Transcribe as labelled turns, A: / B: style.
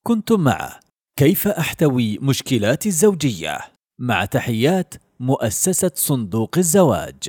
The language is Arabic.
A: كنتم مع كيف أحتوي مشكلات الزوجية، مع تحيات مؤسسة صندوق الزواج.